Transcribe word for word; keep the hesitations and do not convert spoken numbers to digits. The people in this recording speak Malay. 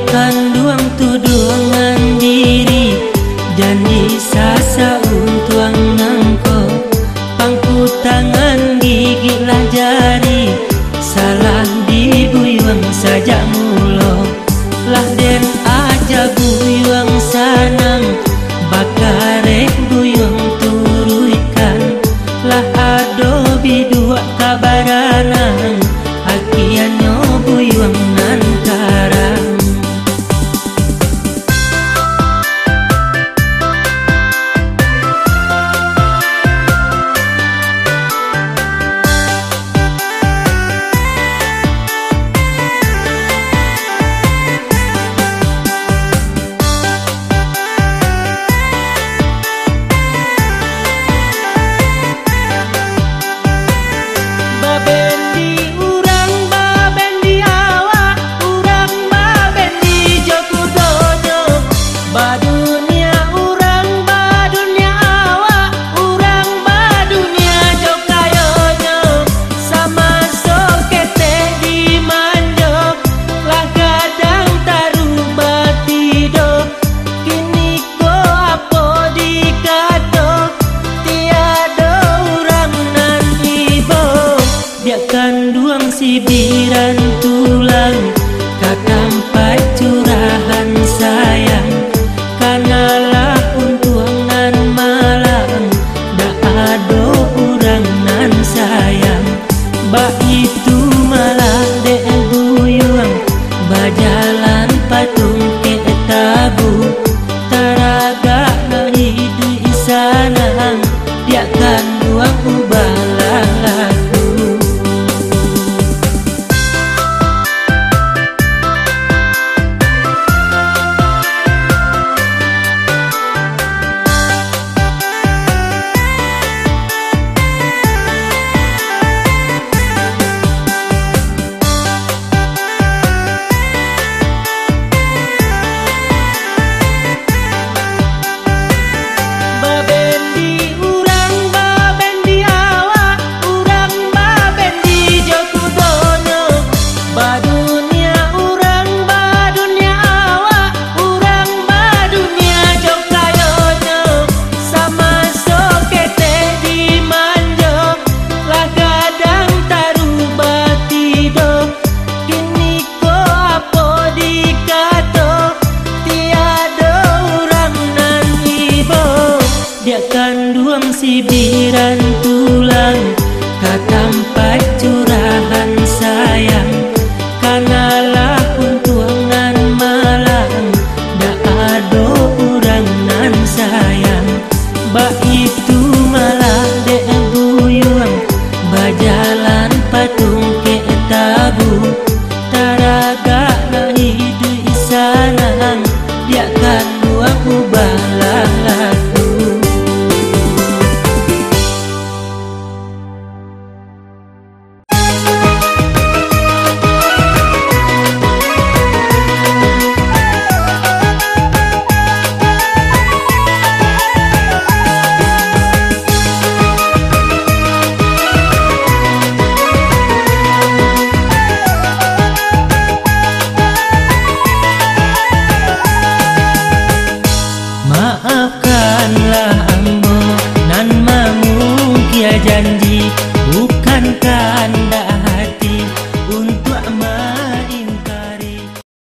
kanduang tudungan diri janji sasa untuang nangko pangku tangan gigi lah jari salah dibuyuang saja mulo lah den aja buyuang sanang bakarek buyuang turuikan lah ado bidua kabaranang akianyo buyuang nan karang. Kanduang sibiran tulang katampai curahan sayang kanalah untuangan malang dak ado urang nan sayang ba itu malah dek buyuang bajalan patung ke tabu taraga na hidu isanang dia kanduang ubalah lagu. Kanduang sibiran tulang kata